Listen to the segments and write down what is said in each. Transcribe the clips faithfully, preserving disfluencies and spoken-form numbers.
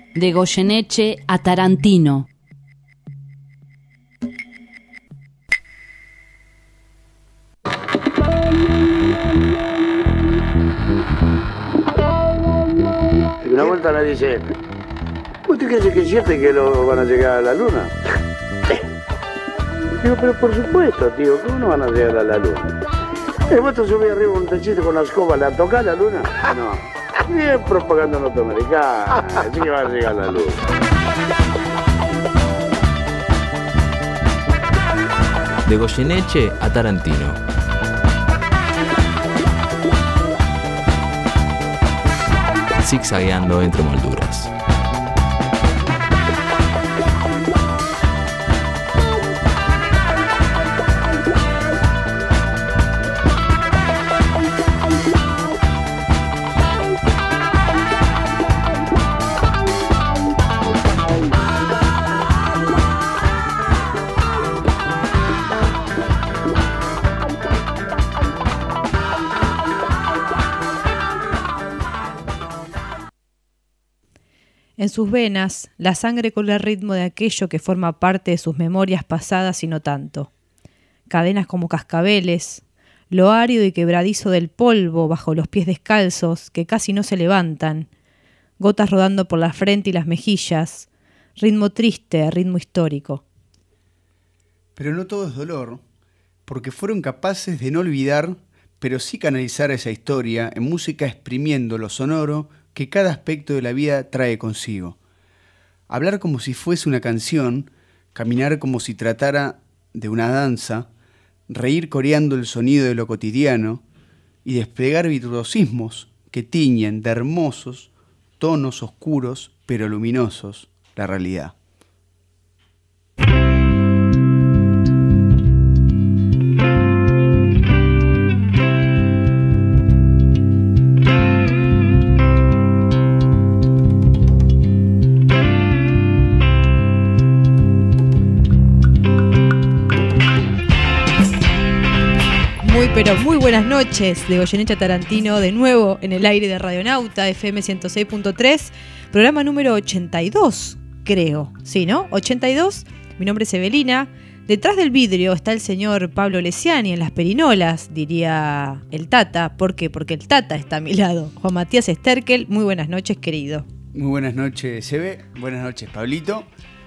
de Goyeneche a Tarantino. Una vuelta me dice, ¿usted cree que es cierto que lo van a llegar a la luna? Digo, pero por supuesto, tío, ¿cómo no van a llegar a la luna? ¿El vuestro subí arriba un techito con la escoba, ¿le toca la luna? No. Bien propaganda norteamericana, así que van a llegar a la luna. De Goyeneche a Tarantino. Zigzagueando entre molduras. En sus venas, la sangre corre al ritmo de aquello que forma parte de sus memorias pasadas y no tanto. Cadenas como cascabeles, lo árido y quebradizo del polvo bajo los pies descalzos que casi no se levantan, gotas rodando por la frente y las mejillas, ritmo triste, ritmo histórico. Pero no todo es dolor, porque fueron capaces de no olvidar, pero sí canalizar esa historia en música exprimiendo lo sonoro que cada aspecto de la vida trae consigo. Hablar como si fuese una canción, caminar como si tratara de una danza, reír coreando el sonido de lo cotidiano y desplegar virtuosismos que tiñen de hermosos tonos oscuros pero luminosos la realidad. Pero muy buenas noches, de Goyeneche a Tarantino, de nuevo en el aire de Radionauta, F M ciento seis punto tres, programa número ochenta y dos, creo, sí, ¿no? ochenta y dos, mi nombre es Evelina, detrás del vidrio está el señor Pablo Lesiani en las perinolas, diría el Tata, ¿por qué? Porque el Tata está a mi lado, Juan Matías Sterkel, muy buenas noches, querido. Muy buenas noches, Sebe, buenas noches, Pablito.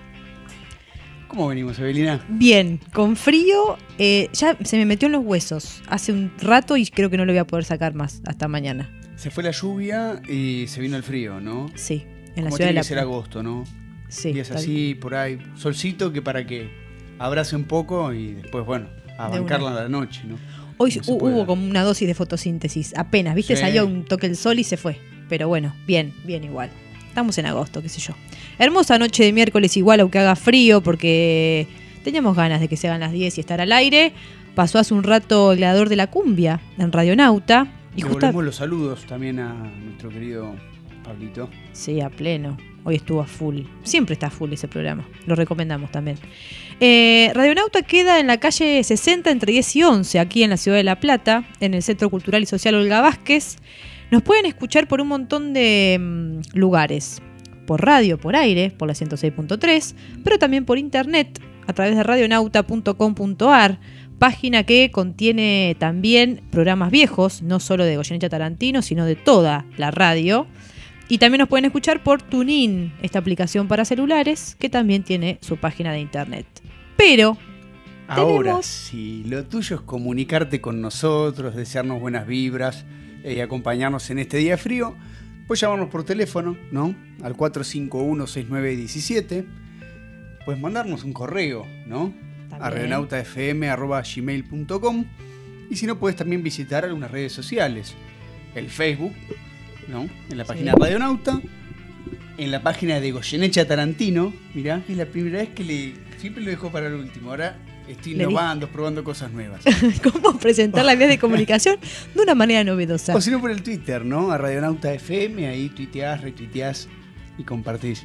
¿Cómo venimos, Evelina? Bien, con frío, eh, ya se me metió en los huesos hace un rato y creo que no lo voy a poder sacar más hasta mañana. Se fue la lluvia y se vino el frío, ¿no? Sí, en la Como ciudad de tiene La que ser agosto, ¿no? Sí. Días así, por ahí, solcito que para que abrace un poco y después, bueno, a bancarla en la noche, ¿no? Hoy no hubo como una dosis de fotosíntesis, apenas, ¿viste? Sí. Salió un toque el sol y se fue, pero bueno, bien, bien igual. Estamos en agosto, qué sé yo. Hermosa noche de miércoles igual, aunque haga frío, porque teníamos ganas de que se hagan las diez y estar al aire. Pasó hace un rato el gladiador de la cumbia en Radionauta. Y devolvemos justa... los saludos también a nuestro querido Pablito. Sí, a pleno. Hoy estuvo a full. Siempre está a full ese programa. Lo recomendamos también. Eh, Radionauta queda en la calle sesenta entre diez y once, aquí en la ciudad de La Plata, en el Centro Cultural y Social Olga Vázquez. Nos pueden escuchar por un montón de mmm, lugares. Por radio, por aire, por la ciento seis punto tres, pero también por internet, a través de radionauta punto com punto a r, página que contiene también programas viejos, no solo de Goyeneche a Tarantino, sino de toda la radio. Y también nos pueden escuchar por TuneIn, esta aplicación para celulares, que también tiene su página de internet. Pero ahora, tenemos... si lo tuyo es comunicarte con nosotros, desearnos buenas vibras y eh, acompañarnos en este día frío, puedes llamarnos por teléfono, ¿no? Al cuatro cinco uno, seis nueve uno siete. Puedes mandarnos un correo, ¿no? También. A radionauta f m arroba gmail punto com. Y si no, puedes también visitar algunas redes sociales. El Facebook, ¿no? En la página sí. Radionauta. En la página de Goyeneche a Tarantino. Mirá, es la primera vez que le... Siempre lo dejo para el último. Ahora estoy innovando, probando cosas nuevas. ¿Cómo presentar las vías de comunicación de una manera novedosa? O si no, por el Twitter, ¿no? A Radionauta F M, ahí tuiteás, retuiteás y compartís.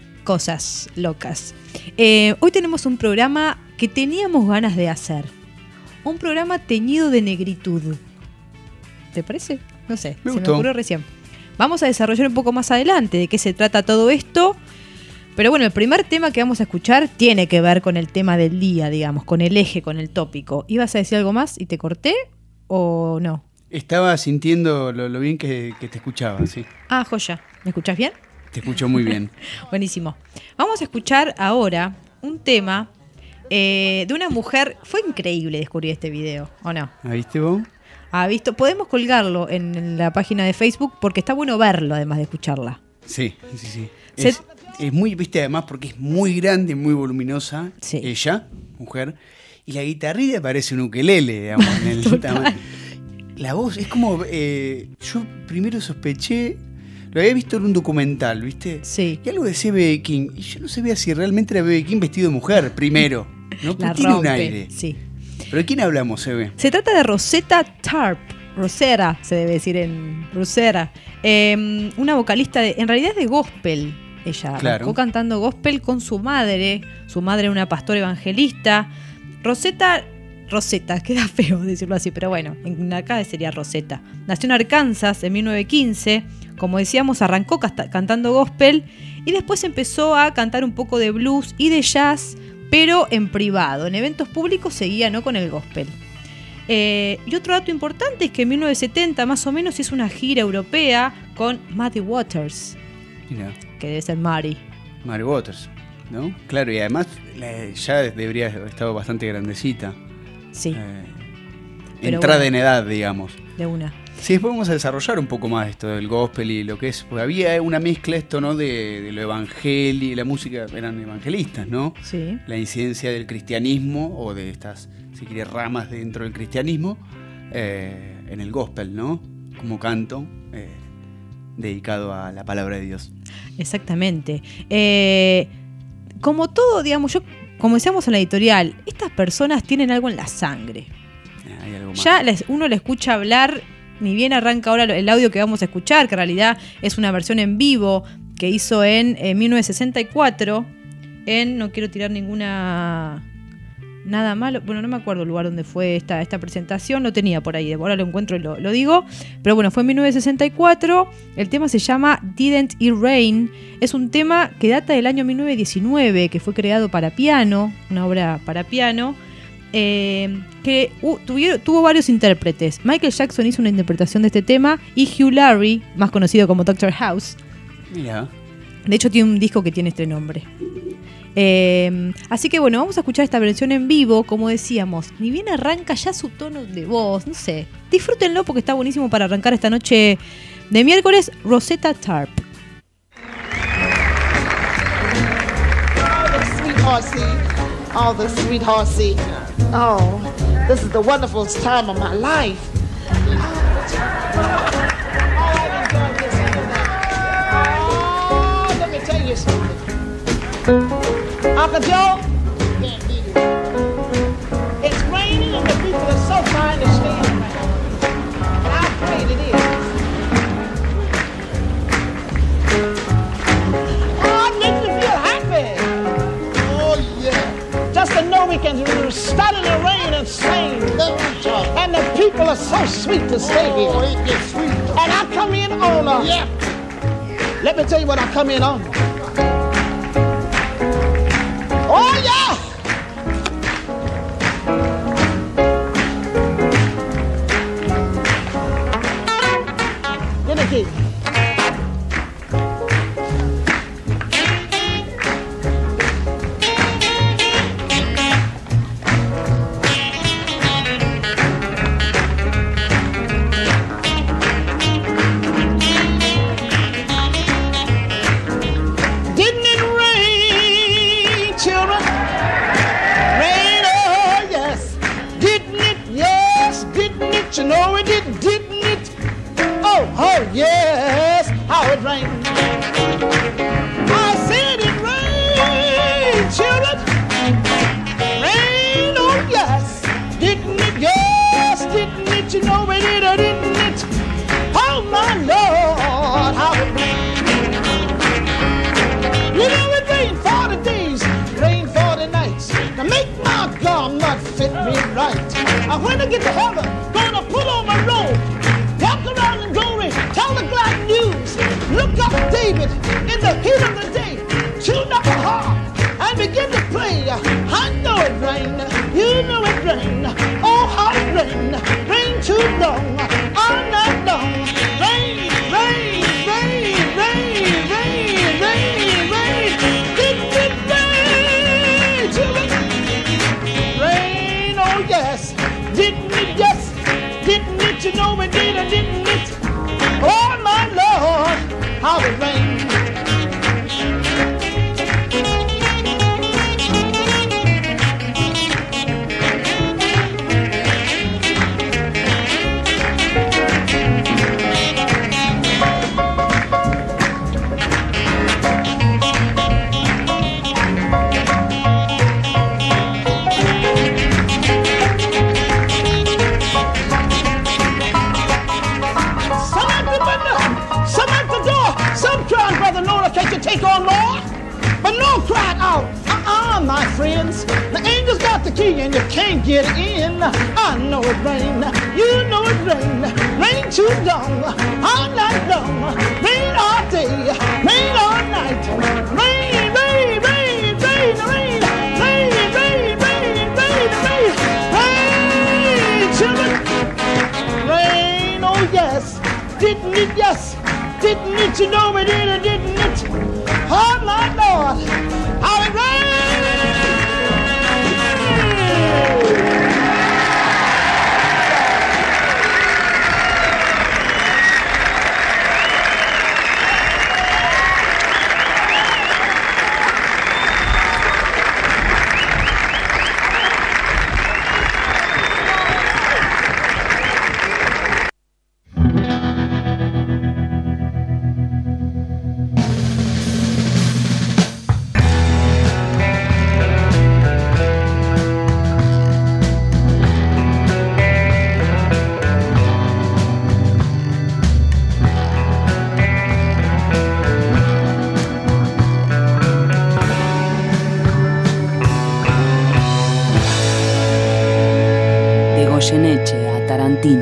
Cosas locas. Eh, hoy tenemos un programa que teníamos ganas de hacer. Un programa teñido de negritud. ¿Te parece? No sé, me se gustó. me ocurrió recién. vamos a desarrollar un poco más adelante de qué se trata todo esto. Pero bueno, el primer tema que vamos a escuchar tiene que ver con el tema del día, digamos, con el eje, con el tópico. ¿Ibas a decir algo más y te corté o no? Estaba sintiendo lo, lo bien que, que te escuchaba, sí. Ah, joya. ¿Me escuchás bien? Te escucho muy bien. Buenísimo. Vamos a escuchar ahora un tema eh, de una mujer. Fue increíble descubrir este video, ¿o no? ¿Ah, viste vos? Ah, visto. Podemos colgarlo en la página de Facebook porque está bueno verlo además de escucharla. Sí, sí, sí. Se... Es, es muy, viste, además porque es muy grande, muy voluminosa, sí. Ella, mujer, y la guitarrilla parece un ukelele, digamos, en el tamaño. La voz es como, eh, yo primero sospeché, lo había visto en un documental, ¿viste? Sí. Y algo de C B King, y yo no sabía si realmente era B B King vestido de mujer, primero, ¿no? La tiene rompe, un aire. sí. ¿Pero de quién hablamos, C B? Se trata de Rosetta Tharpe. Rosera, se debe decir en Rosera. Eh, una vocalista, de, en realidad es de gospel. Ella claro. arrancó cantando gospel con su madre. Su madre era una pastora evangelista. Rosetta, Rosetta, queda feo decirlo así, pero bueno, en acá sería Rosetta. Nació en Arkansas en mil novecientos quince. Como decíamos, arrancó casta, cantando gospel y después empezó a cantar un poco de blues y de jazz, pero en privado. En eventos públicos seguía, ¿no?, con el gospel. Eh, y otro dato importante es que en mil novecientos setenta más o menos hizo una gira europea con Muddy Waters. Mira. Que debe ser Mary. Mary Waters, ¿no? Claro, y además la, ya debería haber estado bastante grandecita. Sí. Eh, bueno, entrada en edad, digamos. De una. Sí, después vamos a desarrollar un poco más esto del gospel y lo que es. Porque había una mezcla esto, ¿no? De, de lo evangélico, la música, eran evangelistas, ¿no? Sí. La incidencia del cristianismo o de estas, si quiere, ramas dentro del cristianismo eh, en el gospel, ¿no? Como canto eh, dedicado a la palabra de Dios. Exactamente. Eh, como todo, digamos, yo, como decíamos en la editorial, estas personas tienen algo en la sangre. Hay algo más. Ya les, uno le escucha hablar, ni bien arranca ahora el audio que vamos a escuchar, que en realidad es una versión en vivo que hizo en, en mil novecientos sesenta y cuatro, en, no quiero tirar ninguna... Nada malo, bueno, no me acuerdo el lugar donde fue esta, esta presentación, lo tenía por ahí, ahora lo encuentro y lo, lo digo, pero bueno, fue en mil novecientos sesenta y cuatro, el tema se llama Didn't It Rain, es un tema que data del año mil novecientos diecinueve, que fue creado para piano, una obra para piano, eh, que uh, tuvieron, tuvo varios intérpretes. Michael Jackson hizo una interpretación de este tema y Hugh Laurie, más conocido como Doctor House. Mira. De hecho tiene un disco que tiene este nombre. Eh, así que bueno, vamos a escuchar esta versión en vivo. Como decíamos, ni bien arranca ya su tono de voz, no sé, disfrútenlo porque está buenísimo para arrancar esta noche de miércoles. Rosetta Tharpe. Oh, the sweetheart, see. Oh, this is the wonderful time of my life. Oh, let me tell you something. Uncle Joe, can't beat it. It's raining and the people are so fine to stay around. And I'm afraid it is. Oh, it makes me feel happy. Oh, yeah. Just to know we can stand in the rain and sing. And the people are so sweet to stay here. Oh, it gets sweet. And I come in on a... Yeah. Let me tell you what I come in on. Oh, yeah! Give me a key. You know it did, didn't it? Oh, oh, yes, how it rained. I said it rained, children. Rain, oh, yes, didn't it? Yes, didn't it? You know it did, or didn't it? Oh, my Lord, how it rained. You know it rained forty days, rained forty nights. To make my garment fit me right. And when I get to heaven, put on my robe, walk around in glory, tell the glad news. David, in the heat of the day, tuned up a harp and began to play. I know it rained, you know it rained. Oh, how it rained, rained too long, all night long. Rain, rain, rain, rain, rain, rain, rain. Didn't it rain, children? Rain, oh yes. Didn't it, yes. Didn't it, you know it did, or didn't it? Oh, my Lord, how it rained. Can't you take on more? But no, cried out, uh-uh, my friends. The angel's got the key and you can't get in. I know it rained, you know it rained. Rain too long, all night long. Rain all day, rain all night. Rain, rain, rain, rain, rain. Rain, rain, rain, rain, rain. Rain, children. Rain, oh yes. Didn't it, yes. Didn't it, you know it did, or didn't it? Oh, my Lord, how it rained! Goyeneche a Tarantino.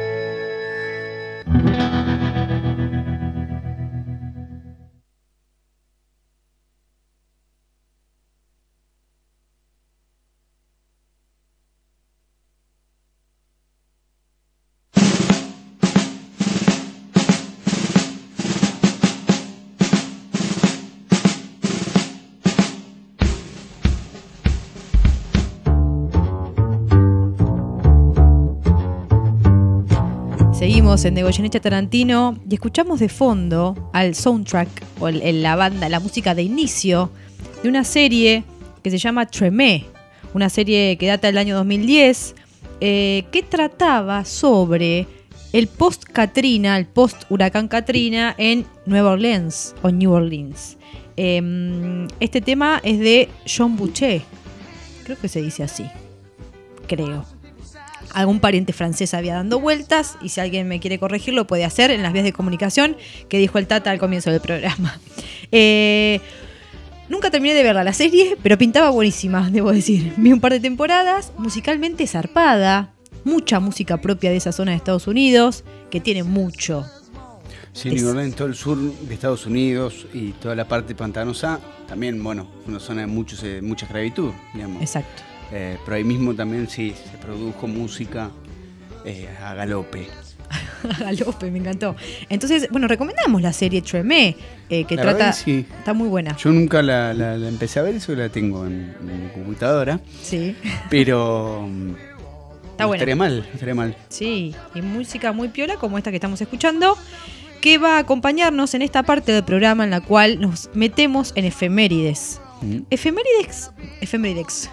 Seguimos en De Goyeneche a Tarantino y escuchamos de fondo al soundtrack o el, el, la banda, la música de inicio de una serie que se llama Tremé, una serie que data del año dos mil diez, eh, que trataba sobre el post-Katrina, el post-huracán Katrina en Nueva Orleans o New Orleans. Eh, este tema es de John Boucher, creo que se dice así, creo. Algún pariente francés había dando vueltas y si alguien me quiere corregir lo puede hacer en las vías de comunicación que dijo el Tata al comienzo del programa. Eh, nunca terminé de verla la serie, pero pintaba buenísima, debo decir. Vi un par de temporadas, musicalmente zarpada, mucha música propia de esa zona de Estados Unidos, que tiene mucho. Sí, New Orleans, todo el sur de Estados Unidos y toda la parte pantanosa, también, bueno, una zona de muchos, eh, mucha esclavitud, digamos. Exacto. Eh, pero ahí mismo también sí se produjo música eh, a galope. A galope, me encantó. Entonces, bueno, recomendamos la serie Tremé, eh, que la trata. verdad, sí. Está muy buena. Yo nunca la, la, la empecé a ver, eso la tengo en, en mi computadora. Sí. Pero. Está no buena. estaría mal, no estaría mal. Sí, y música muy piola como esta que estamos escuchando, que va a acompañarnos en esta parte del programa en la cual nos metemos en efemérides. Mm. Efemérides. Efemérides.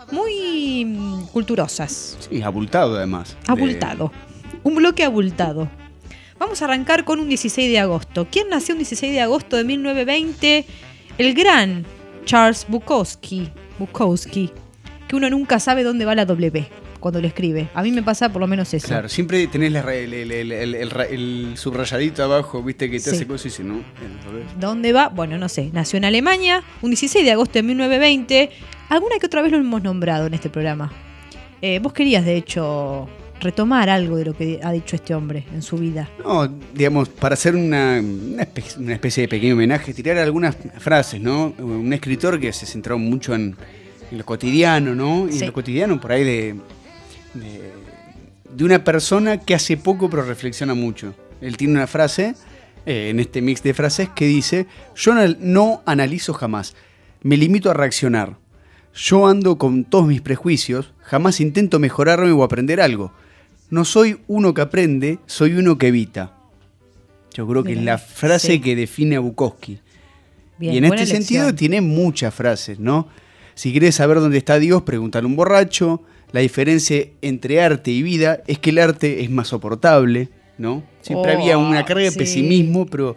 Muy mm, culturosas. Sí, abultado además. Abultado. De... Un bloque abultado. Vamos a arrancar con un dieciséis de agosto. ¿Quién nació un dieciséis de agosto de mil novecientos veinte? El gran Charles Bukowski. Bukowski. Que uno nunca sabe dónde va la W cuando lo escribe. A mí me pasa por lo menos eso. Claro, siempre tenés la, el, el, el, el, el, el subrayadito abajo, viste, que te sí. hace cosas y dice, ¿no? ¿Dónde va? Bueno, no sé. Nació en Alemania un dieciséis de agosto de mil novecientos veinte. Alguna que otra vez lo hemos nombrado en este programa. Eh, vos querías, de hecho, retomar algo de lo que ha dicho este hombre en su vida. No, digamos, para hacer una, una, especie, una especie de pequeño homenaje, tirar algunas frases, ¿no? Un escritor que se centró mucho en, en lo cotidiano, ¿no? Y Sí. en lo cotidiano por ahí de, de, de una persona que hace poco pero reflexiona mucho. Él tiene una frase, eh, en este mix de frases, que dice: yo no, no analizo jamás, me limito a reaccionar. Yo ando con todos mis prejuicios, jamás intento mejorarme o aprender algo. No soy uno que aprende, soy uno que evita. Yo creo que Bien, es la frase sí. que define a Bukowski. Bien, y en buena este sentido elección. tiene muchas frases, ¿no? Si querés saber dónde está Dios, pregúntale a un borracho. La diferencia entre arte y vida es que el arte es más soportable, ¿no? Siempre Oh, había una carga de sí. pesimismo, pero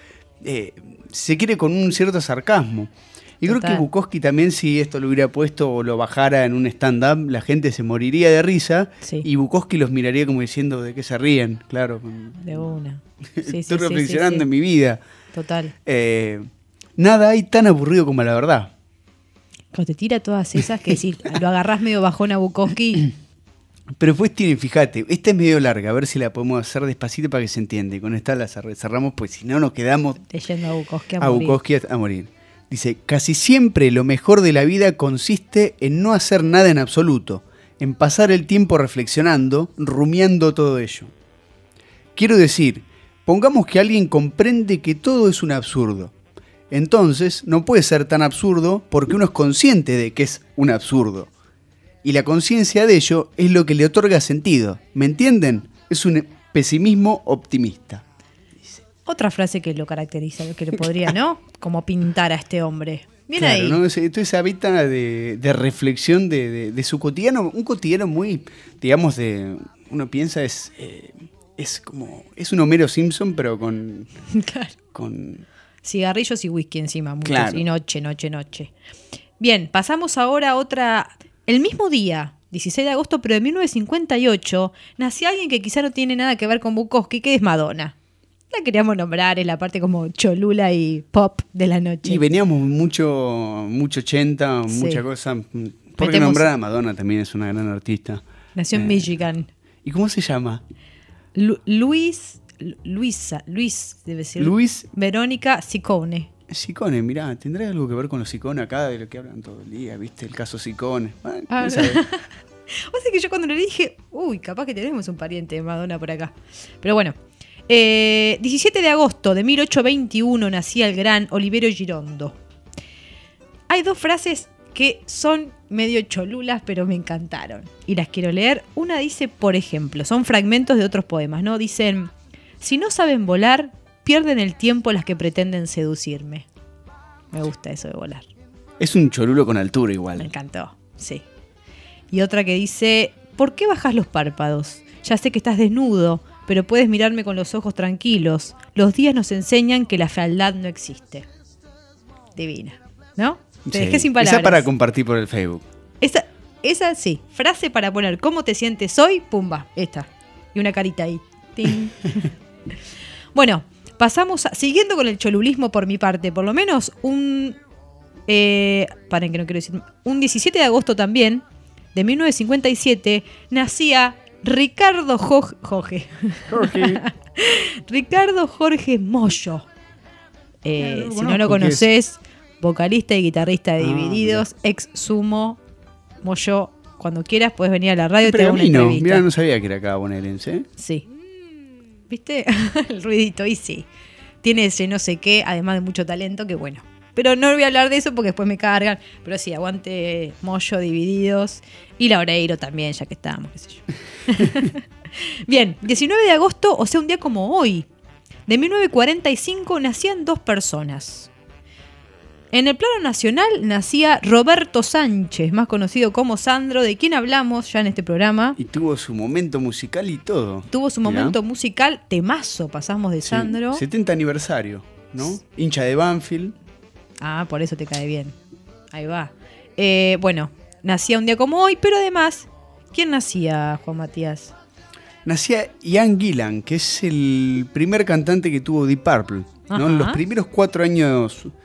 eh, se quiere con un cierto sarcasmo. Y creo Total. que Bukowski también, si esto lo hubiera puesto o lo bajara en un stand-up, la gente se moriría de risa. Sí. Y Bukowski los miraría como diciendo: ¿de qué se ríen? Claro. De una. Sí, sí, Estoy sí, reflexionando sí, sí. en mi vida. Total. Eh, nada hay tan aburrido como la verdad. Cuando te tira todas esas que si lo agarrás medio bajón a Bukowski, Pero después tiene, fíjate, esta es medio larga, a ver si la podemos hacer despacito para que se entienda. Y con esta la cer- cerramos, pues si no nos quedamos leyendo a Bukowski a, a morir. Bukowski a, a morir. Dice: casi siempre lo mejor de la vida consiste en no hacer nada en absoluto, en pasar el tiempo reflexionando, rumiando todo ello. Quiero decir, pongamos que alguien comprende que todo es un absurdo. Entonces, no puede ser tan absurdo porque uno es consciente de que es un absurdo. Y la conciencia de ello es lo que le otorga sentido. ¿Me entienden? Es un pesimismo optimista. Otra frase que lo caracteriza, que le podría, ¿no? Como pintar a este hombre. Bien Claro, ahí. ¿no? Ese- Entonces habita de, de reflexión de, de- de su cotidiano, un cotidiano muy, digamos, de uno piensa es eh, es como es un Homero Simpson, pero con Claro. con Cigarrillos y whisky encima, muchos. Claro. Y noche, noche, noche. Bien, pasamos ahora a otra. El mismo día, dieciséis de agosto, pero de mil novecientos cincuenta y ocho, nació alguien que quizá no tiene nada que ver con Bukowski, que es Madonna. La queríamos nombrar, es la parte como cholula y pop de la noche. y veníamos mucho mucho ochenta, Sí. mucha cosa. Porque Metemos- nombrar a Madonna también es una gran artista. Nació en Eh, Michigan. ¿Y cómo se llama? Lu- Luis, Lu- Luisa, Luis, debe ser. Luis Verónica Ciccone. Sicone, mirá, ¿tendrá algo que ver con los Sicone acá de lo que hablan todo el día? ¿Viste? El caso Sicone. Bueno, Ah, quién sabe. O sea que yo cuando le dije, uy, capaz que tenemos un pariente de Madonna por acá. Pero bueno. Eh, diecisiete de agosto de mil ochocientos veintiuno nacía el gran Olivero Girondo. Hay dos frases que son medio cholulas, pero me encantaron. Y las quiero leer. Una dice, por ejemplo, son fragmentos de otros poemas, ¿no? Dicen: si no saben volar, pierden el tiempo las que pretenden seducirme. Me gusta eso de volar. Es un cholulo con altura Me igual. encantó, sí. Y otra que dice: ¿por qué bajas los párpados? Ya sé que estás desnudo, pero puedes mirarme con los ojos tranquilos. Los días nos enseñan que la fealdad no existe. Divina, ¿no? Te Sí. dejé sin palabras. Esa para compartir por el Facebook. Esa, esa sí, frase para poner ¿cómo te sientes hoy? Pumba, esta. Y una carita ahí. Ting. Bueno, pasamos a, siguiendo con el cholulismo por mi parte, por lo menos un... Eh, paren que no quiero decir... Un diecisiete de agosto también, de mil novecientos cincuenta y siete, nacía Ricardo Jorge... Jorge. Ricardo Jorge Mollo. Eh, Eh, no lo si no lo conozco, ¿qué es? conoces, vocalista y guitarrista de Ah, Divididos, ex Sumo, Mollo. Cuando quieras puedes venir a la radio y te hago una Pergamino. entrevista. Mirá, no sabía que era acá bonaerense. ¿eh? Sí. ¿Viste? El ruidito, y sí. Tiene ese no sé qué, además de mucho talento, que bueno. Pero no voy a hablar de eso porque después me cargan. Pero sí, aguante Mollo, Divididos. Y Laureiro también, ya que estábamos, qué sé yo. Bien, diecinueve de agosto, o sea, un día como hoy, de mil novecientos cuarenta y cinco, nacían dos personas. En el plano nacional nacía Roberto Sánchez, más conocido como Sandro, de quien hablamos ya en este programa. Y tuvo su momento musical y todo. Tuvo su Mirá. momento musical, temazo, pasamos de Sí, Sandro. setenta aniversario, ¿no? Hincha de Banfield. Ah, por eso te cae bien. Ahí va. Eh, bueno, nacía un día como hoy, pero además, ¿quién nacía, Juan Matías? Nacía Ian Gillan, que es el primer cantante que tuvo Deep Purple, ¿no? Ajá. En los primeros cuatro años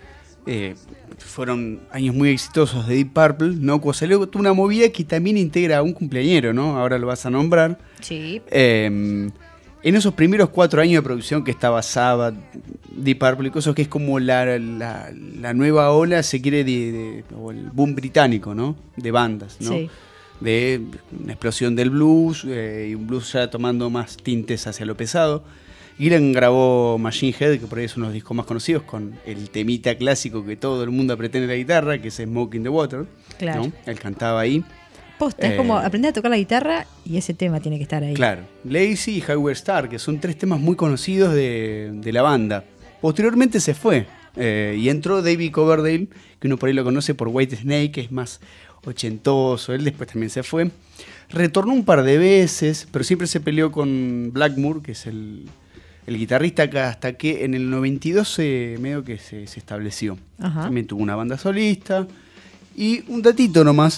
Eh, fueron años muy exitosos de Deep Purple, ¿no? Cuando salió tuvo una movida que también integra a un cumpleañero, ¿no? Ahora lo vas a nombrar. Sí. Eh, en esos primeros cuatro años de producción que estaba Sabbath, Deep Purple y cosas, que es como la, la, la nueva ola, se quiere, de, de, o el boom británico, ¿no? De bandas, ¿no? Sí. De una explosión del blues, eh, y un blues ya tomando más tintes hacia lo pesado. Gillan grabó Machine Head, que por ahí es uno de los discos más conocidos, con el temita clásico que todo el mundo pretende en la guitarra, que es Smoke in the Water. Claro. ¿No? Él cantaba ahí. Posta, Eh, es como aprender a tocar la guitarra y ese tema tiene que estar ahí. Claro. Lazy y Highway Star, que son tres temas muy conocidos de, de la banda. Posteriormente se fue eh, y entró David Coverdale, que uno por ahí lo conoce por White Snake, que es más ochentoso. Él después también se fue. Retornó un par de veces, pero siempre se peleó con Blackmore, que es el... el guitarrista acá, hasta que en el noventa y dos se, medio que se, se estableció. Ajá. También tuvo una banda solista. Y un datito nomás,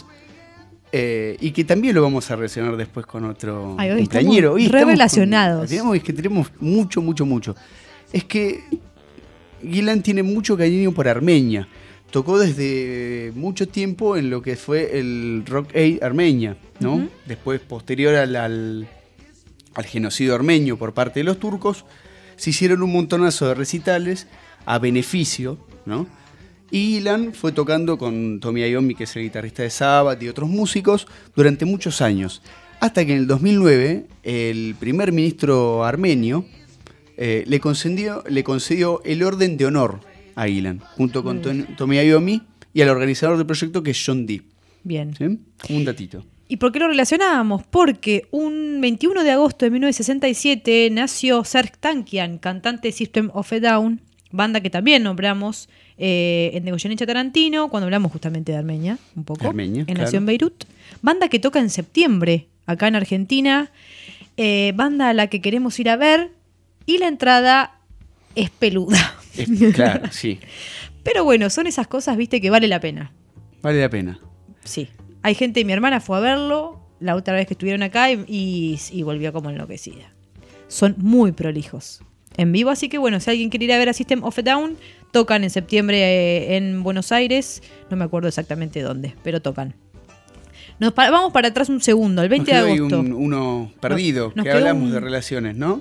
eh, y que también lo vamos a relacionar después con otro Ay, hoy compañero. estamos re relacionados. Tenemos, es que tenemos mucho, mucho, mucho. Es que Gillan tiene mucho cariño por Armenia. Tocó desde mucho tiempo en lo que fue el Rock Aid Armenia, ¿no? Uh-huh. Después, posterior al... al al genocidio armenio por parte de los turcos, se hicieron un montonazo de recitales a beneficio, ¿no? Y Gillan fue tocando con Tommy Iommi, que es el guitarrista de Sabbath, y otros músicos, durante muchos años. Hasta que en el dos mil nueve, el primer ministro armenio eh, le, concedió, le concedió el Orden de Honor a Gillan, junto con Tom, Tommy Iommi y al organizador del proyecto, que es John Dee. Bien. ¿Sí? Un datito. ¿Y por qué lo relacionábamos? Porque un veintiuno de agosto de mil novecientos sesenta y siete nació Serj Tankian, cantante de System of a Down, banda que también nombramos eh, en Negoyenecha Tarantino, cuando hablamos justamente de Armenia, un poco. Armenia, en claro. Nació en Beirut. Banda que toca en septiembre, acá en Argentina. Eh, banda a la que queremos ir a ver. Y la entrada es peluda. Es, claro, sí. Pero bueno, son esas cosas, viste, que vale la pena. Vale la pena. Sí. Hay gente, mi hermana fue a verlo la otra vez que estuvieron acá y, y, y volvió como enloquecida. Son muy prolijos en vivo, así que bueno, si alguien quiere ir a ver a System of a Down, tocan en septiembre eh, en Buenos Aires, no me acuerdo exactamente dónde, pero tocan. Nos pa- vamos para atrás un segundo, el veinte Nos de quedó ahí agosto. Un, uno perdido, Nos- nos que quedó hablamos un- de relaciones, ¿no?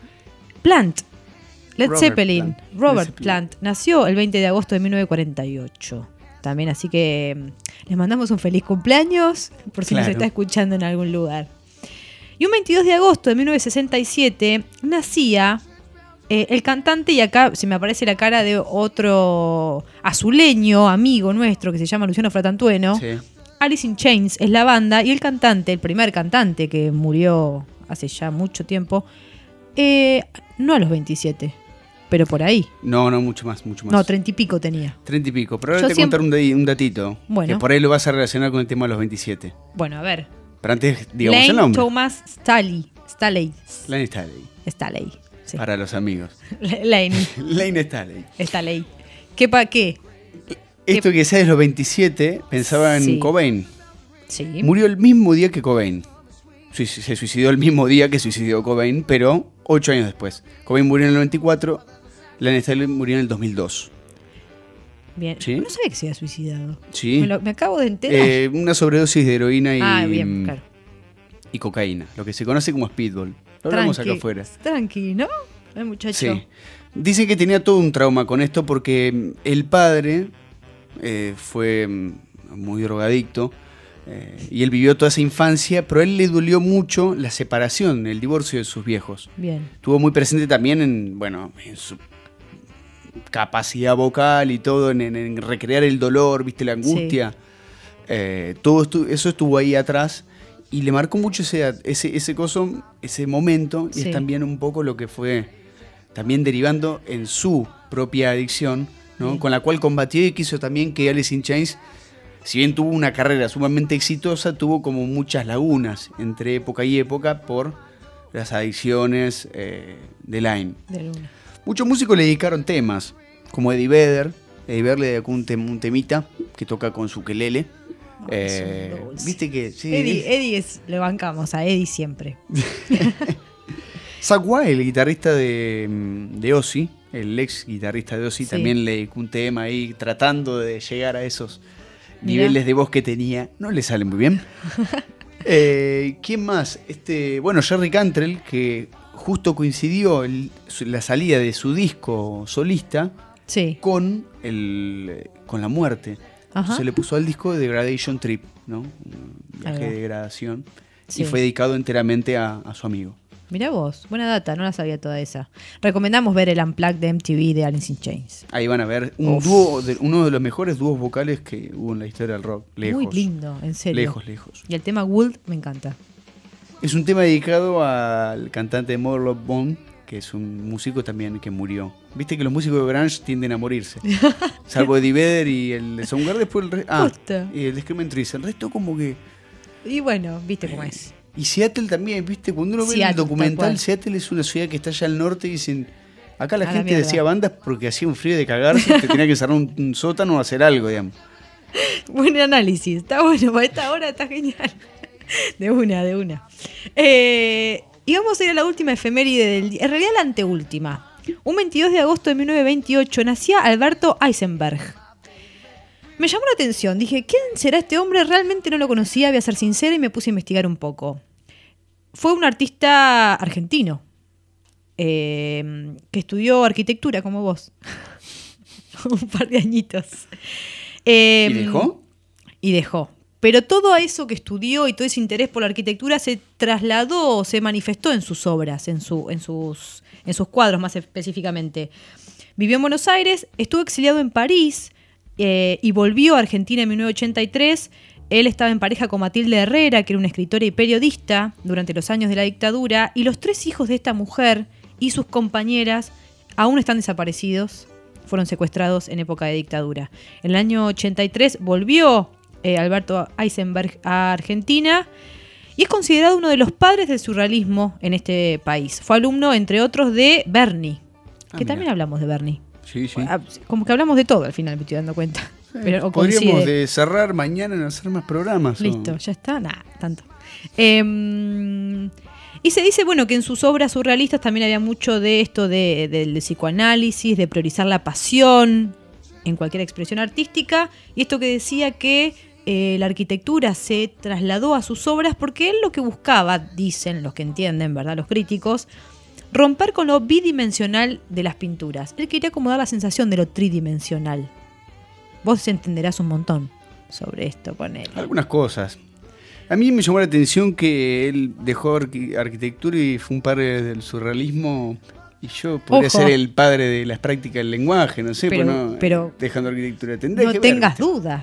Plant, Led Robert Zeppelin, Plant. Robert Led Zeppelin. Plant, nació el veinte de agosto de mil novecientos cuarenta y ocho. También, así que mm, les mandamos un feliz cumpleaños por si nos Claro. está escuchando en algún lugar. Y un veintidós de agosto de mil novecientos sesenta y siete nacía eh, el cantante, y acá se me aparece la cara de otro azuleño amigo nuestro que se llama Luciano Fratantueno. Sí. Alice in Chains es la banda, y el cantante, el primer cantante que murió hace ya mucho tiempo, eh, no a los veintisiete, pero por ahí. No, no, mucho más, mucho más. No, treinta y pico tenía. Treinta y pico. Pero ahora Yo te voy a siempre- contar un, de- un datito. Bueno. Que por ahí lo vas a relacionar con el tema de los veintisiete. Bueno, a ver. Pero antes, digamos Lane el nombre. Thomas Staley. Staley. Lane Staley. Staley. Sí. Para los amigos. Lane. Lane Staley. Staley. ¿Qué pa' qué? Esto que sea de los veintisiete, pensaba en Sí. Cobain. Sí. Murió el mismo día que Cobain. Sui- Se suicidó el mismo día que suicidó Cobain, pero ocho años después. Cobain murió en el noventa y cuatro, Lane Staley murió en el dos mil dos. Bien. ¿Sí? No sabía que se había suicidado. Sí. Me, lo- me acabo de enterar. Eh, una sobredosis de heroína y, ah, bien, claro. y cocaína, lo que se conoce como speedball. Lo hablamos acá afuera. Tranqui, ¿no? El muchacho. Sí. Dice que tenía todo un trauma con esto porque mm, el padre eh, fue mm, muy drogadicto eh, y él vivió toda esa infancia, pero a él le dolió mucho la separación, el divorcio de sus viejos. Bien. Estuvo muy presente también en, bueno, en su capacidad vocal y todo, en, en- en recrear el dolor, viste, la angustia. Eh, todo estu- eso estuvo ahí atrás y le marcó mucho ese, ese, ese coso, ese momento, y Sí. es también un poco lo que fue también derivando en su propia adicción, ¿no? Bien. Con la cual combatió y quiso también que Alice in Chains, si bien tuvo una carrera sumamente exitosa, tuvo como muchas lagunas entre época y época por las adicciones eh, de Lane. De luna. Muchos músicos le dedicaron temas, como Eddie Vedder. Eddie Vedder le dedicó un, tem- un temita que toca con su ukelele. Ay, Eh, son dulces. Viste que sí, Eddie, es- Eddie es, le bancamos a Eddie siempre. Zakk Wylde, el guitarrista de, de Ozzy, el ex guitarrista de Ozzy, Sí. también le dedicó un tema ahí tratando de llegar a esos Mirá. niveles de voz que tenía. No le sale muy bien. eh, ¿Quién más? Este, bueno, Jerry Cantrell, que justo coincidió el- su- la salida de su disco solista Sí. con, el, con la muerte. Ajá. Se le puso al disco Degradation Trip, ¿no? Un viaje Ahí va. de degradación. Sí. Y fue dedicado enteramente a, a su amigo. Mirá vos, buena data, no la sabía toda esa. Recomendamos ver el Unplugged de M T V de Alice in Chains. Ahí van a ver un Uf. dúo, de- uno de los mejores dúos vocales que hubo en la historia del rock. Lejos. Muy lindo, en serio. Lejos, lejos. Y el tema Would me encanta. Es un tema dedicado al cantante de Mother Love Bone, que es un músico también que murió. Viste que los músicos de grunge tienden a morirse. Salvo Eddie Vedder y el de Soundgarden, después el resto. Ah, Posta. y el de Screaming Trees. El resto como que... Y bueno, viste cómo es. Y Seattle también, viste, cuando uno ve Seattle, el tal documental, cual. Seattle es una ciudad que está allá al norte y dicen... Acá la A la gente mierda. decía bandas porque hacía un frío de cagarse y te tenía que cerrar un, un sótano o hacer algo, digamos. Buen análisis, está bueno, para esta hora está genial. De una, de una. Eh, y vamos a ir a la última efeméride del día, en realidad la anteúltima. Un veintidós de agosto de mil novecientos veintiocho nacía Alberto Eisenberg. Me llamó la atención, dije, ¿quién será este hombre? Realmente no lo conocía, voy a ser sincera y me puse a investigar un poco. Fue un artista argentino eh, que estudió arquitectura como vos. Un par de añitos. Eh, ¿Y dejó? Y dejó. Pero todo eso que estudió y todo ese interés por la arquitectura se trasladó, se manifestó en sus obras, en, su, en, sus, en sus cuadros más específicamente. Vivió en Buenos Aires, estuvo exiliado en París eh, y volvió a Argentina en mil novecientos ochenta y tres. Él estaba en pareja con Matilde Herrera, que era una escritora y periodista durante los años de la dictadura, y los tres hijos de esta mujer y sus compañeras aún están desaparecidos, fueron secuestrados en época de dictadura. En el año ochenta y tres volvió eh, Alberto Eisenberg a Argentina y es considerado uno de los padres del surrealismo en este país. Fue alumno, entre otros, de Berni, Ah, que mira. también hablamos de Berni. Sí, sí. Ah, Como que hablamos de todo al final, me estoy dando cuenta. Pero, o Podríamos coincide. de cerrar mañana en hacer más programas. o- Listo, ya está, nada, tanto. Eh, y se dice, bueno, que en sus obras surrealistas también había mucho de esto de, del psicoanálisis, de priorizar la pasión en cualquier expresión artística, y esto que decía que eh, la arquitectura se trasladó a sus obras porque él lo que buscaba, dicen los que entienden, ¿verdad?, los críticos, romper con lo bidimensional de las pinturas. Él quería como dar la sensación de lo tridimensional. Vos entenderás un montón sobre esto, ponele. Algunas cosas. A mí me llamó la atención que él dejó arqui- arquitectura y fue un padre del surrealismo. Y yo podría Ojo. ser el padre de las prácticas del lenguaje, no sé, Pero- pero, no, pero- dejando arquitectura. Tendré No que ver, tengas ¿viste? duda.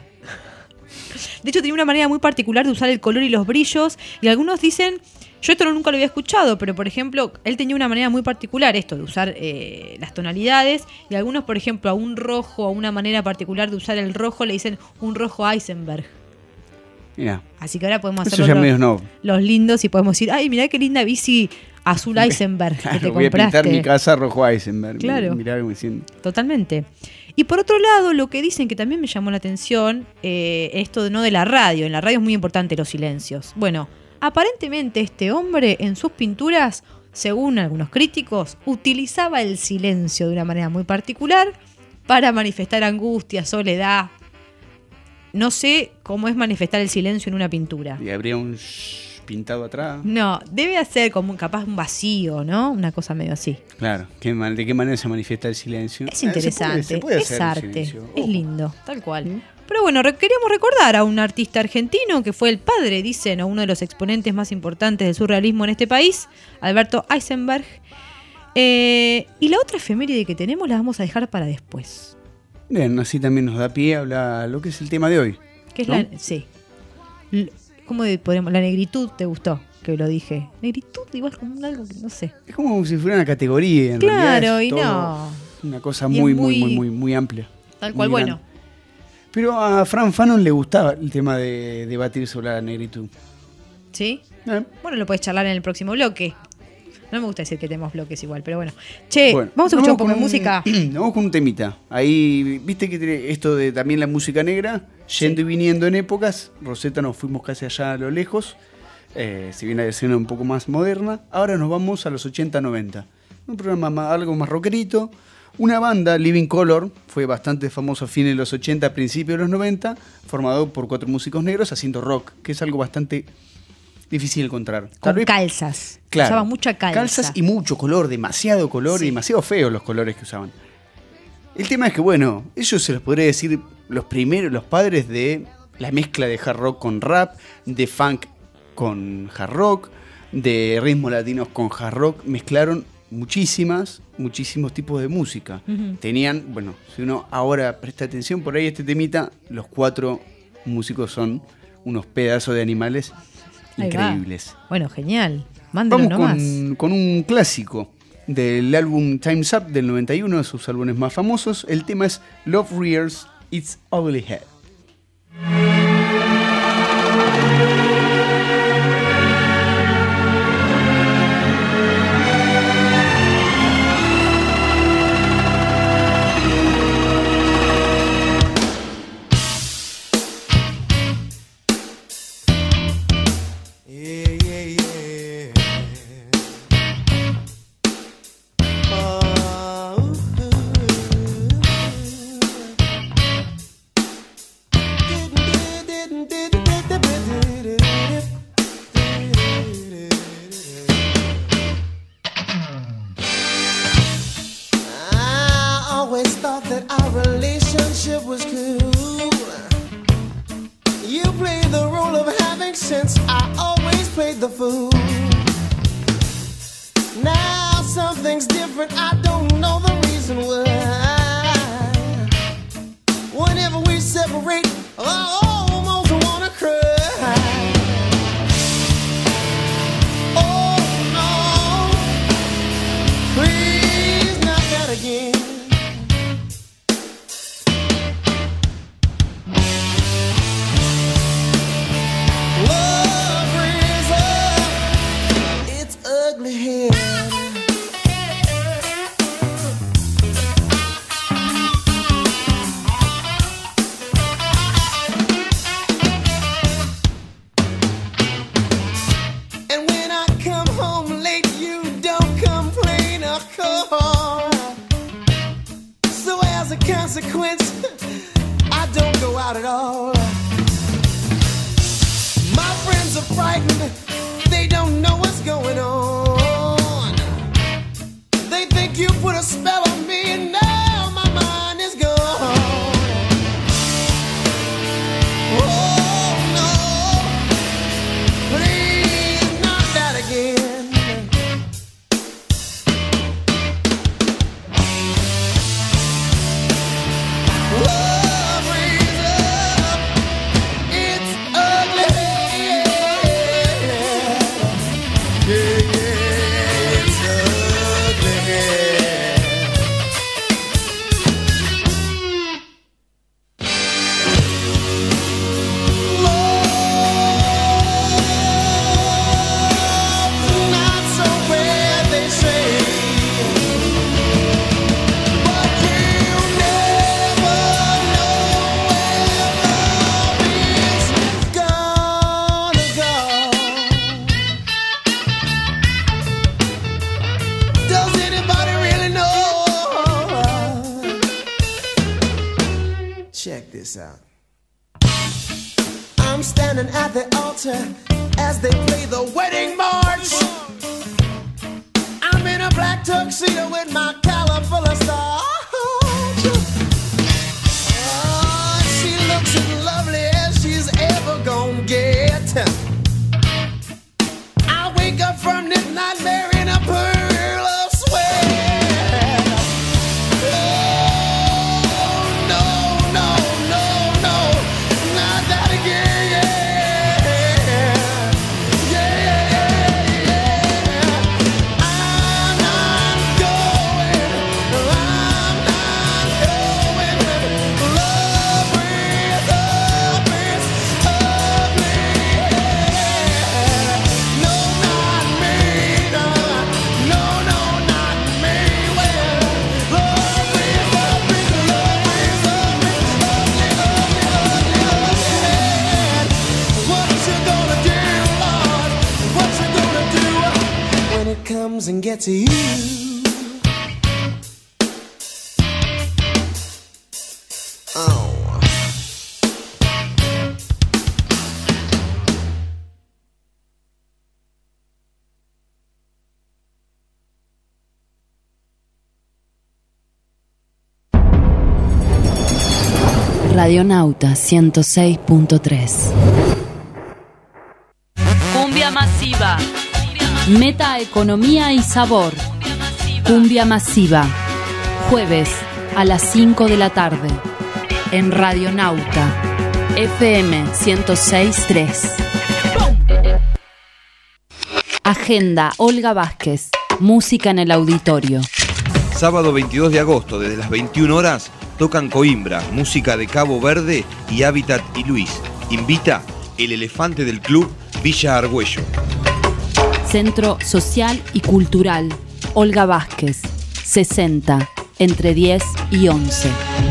De hecho, tenía una manera muy particular de usar el color y los brillos. Y algunos dicen, yo esto no- nunca lo había escuchado, pero por ejemplo, él tenía una manera muy particular, esto de usar eh, las tonalidades. Y algunos, por ejemplo, a un rojo, a una manera particular de usar el rojo, le dicen un rojo Eisenberg. Mirá, Así que ahora podemos eso hacer ya los, medio no. los lindos y podemos decir, ay, mirá qué linda bici azul Eisenberg que te Claro, voy a pintar compraste. mi casa rojo Eisenberg. Claro. Mirá como diciendo. Totalmente. Y por otro lado, lo que dicen que también me llamó la atención, eh, esto de, no de la radio. En la radio es muy importante los silencios. Bueno, aparentemente este hombre en sus pinturas, según algunos críticos, utilizaba el silencio de una manera muy particular para manifestar angustia, soledad. No sé cómo es manifestar el silencio en una pintura. Y habría un shh pintado atrás. No, debe hacer como un- capaz un vacío, ¿no? Una cosa medio así. Claro, ¿qué man- ¿de qué manera se manifiesta el silencio? Es Eh, se puede- interesante, se puede es hacer el arte, silencio. es Ojo. lindo, tal cual. Pero bueno, re- queríamos recordar a un artista argentino que fue el padre, dicen, o uno de los exponentes más importantes del surrealismo en este país, Alberto Eisenberg. Eh, y la otra efeméride que tenemos la vamos a dejar para después. Bien, así también nos da pie a hablar lo que es el tema de hoy. Que es ¿no? la. Sí. L- ¿Cómo de- podemos? La negritud, ¿te gustó? Que lo dije. Negritud, igual como un algo que no sé. Es como si fuera una categoría. En Claro, realidad es y todo no. Una cosa Y es muy, muy, muy- muy, muy, muy amplia. Tal cual, Muy bueno. grande. Pero a Fran Fanon le gustaba el tema de debatir sobre la negritud. ¿Sí? Eh, Bueno, lo puedes charlar en el próximo bloque. No me gusta decir que tenemos bloques igual, pero bueno. Che, bueno, vamos a escuchar un con poco de música. Vamos con un temita. Ahí, viste que tiene esto de también la música negra, yendo Sí. y viniendo en épocas. Rosetta nos fuimos casi allá a lo lejos. Eh, si bien la versión es un poco más moderna. Ahora nos vamos a los ochenta noventa. Un programa más- algo más rockerito, Una banda, Living Colour, fue bastante famoso a fines de los ochenta, principios de los noventa, formado por cuatro músicos negros haciendo rock, que es algo bastante difícil de encontrar. Tal Con vez, calzas. claro, Usaba mucha calza. calzas y mucho color, demasiado color Sí. y demasiado feos los colores que usaban. El tema es que, bueno, ellos se los podría decir los primeros, los padres de la mezcla de hard rock con rap, de funk con hard rock, de ritmos latinos con hard rock. Mezclaron muchísimas, muchísimos tipos de música. Ujú. Tenían, bueno, si uno ahora presta atención por ahí este temita, los cuatro músicos son unos pedazos de animales Ahí increíbles. va. Bueno, genial. Mándelo Vamos nomás. con, con un clásico del álbum Time's Up del noventa y uno, de sus álbumes más famosos. El tema es Love Rears Its Ugly Head. Yeah, yeah, yeah. Oh, I always thought that our relationship was cool. You played the role of having sense, I always played the fool. Now something's different, I don't know the reason why. Whenever we separate, I almost wanna cry. Oh no, please not that again. Love rears up its ugly head. And when I come home late, you don't complain or call. So as a consequence, I don't go out at all. My friends are frightened, they don't know what's going on. They think you put a spell on me and now my mind is gone. Oh no, please not that again. Love raises up its ugly head. Yeah, yeah, its ugly head. Love's not so bad, they say. But you never know where love is gonna go. Does anybody really know? Check this out. I'm standing at the altar as they play the wedding march. I'm in a black tuxedo with my collar full of stars. Oh, she looks as lovely as she's ever gonna get. I wake up from this nightmare in a pearl of sweat. Oh, no, no, no, no, not that again. Yeah, yeah, yeah. I'm not going, I'm not going. Love rears up its ugly head. No, not me, no, no, no, not me. Well, love rears up its, love rears up its ugly, ugly, ugly, ugly head. What you gonna do, Lord? What you gonna do when it comes and gets you? Radionauta ciento seis punto tres. Cumbia masiva. Meta, economía y sabor. Cumbia masiva. Jueves a las cinco de la tarde. En Radionauta. F M ciento seis punto tres. Agenda Olga Vázquez. Música en el auditorio. Sábado veintidós de agosto, desde las veintiuna horas, tocan Coimbra, música de Cabo Verde y Hábitat y Luis. Invita el elefante del club Villa Argüello. Centro Social y Cultural Olga Vázquez. sesenta, entre diez y once.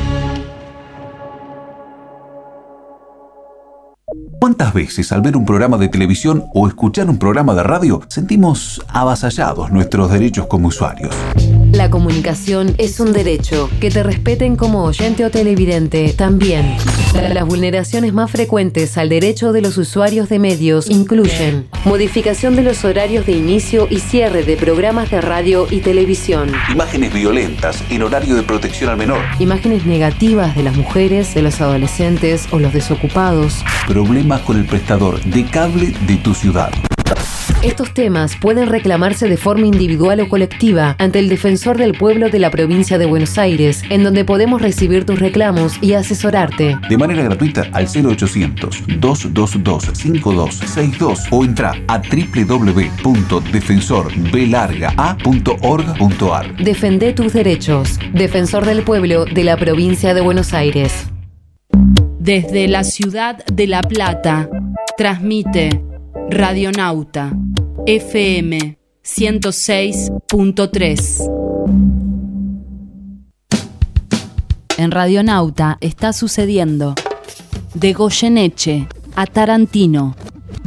¿Cuántas veces al ver un programa de televisión o escuchar un programa de radio sentimos avasallados nuestros derechos como usuarios? La comunicación es un derecho. Que te respeten como oyente o televidente también. Las vulneraciones más frecuentes al derecho de los usuarios de medios incluyen modificación de los horarios de inicio y cierre de programas de radio y televisión, Imágenes violentas en horario de protección al menor, imágenes negativas de las mujeres, de los adolescentes o los desocupados, problemas con el prestador de cable de tu ciudad. Estos temas pueden reclamarse de forma individual o colectiva ante el Defensor del Pueblo de la Provincia de Buenos Aires, en donde podemos recibir tus reclamos y asesorarte. De manera gratuita al cero ochocientos, dos dos dos, cinco dos seis dos o entra a doble u doble u doble u punto defensor b larga a punto org punto a r. Defende tus derechos. Defensor del Pueblo de la Provincia de Buenos Aires. Desde la ciudad de La Plata, transmite Radionauta F M ciento seis punto tres. En Radionauta está sucediendo de Goyeneche a Tarantino.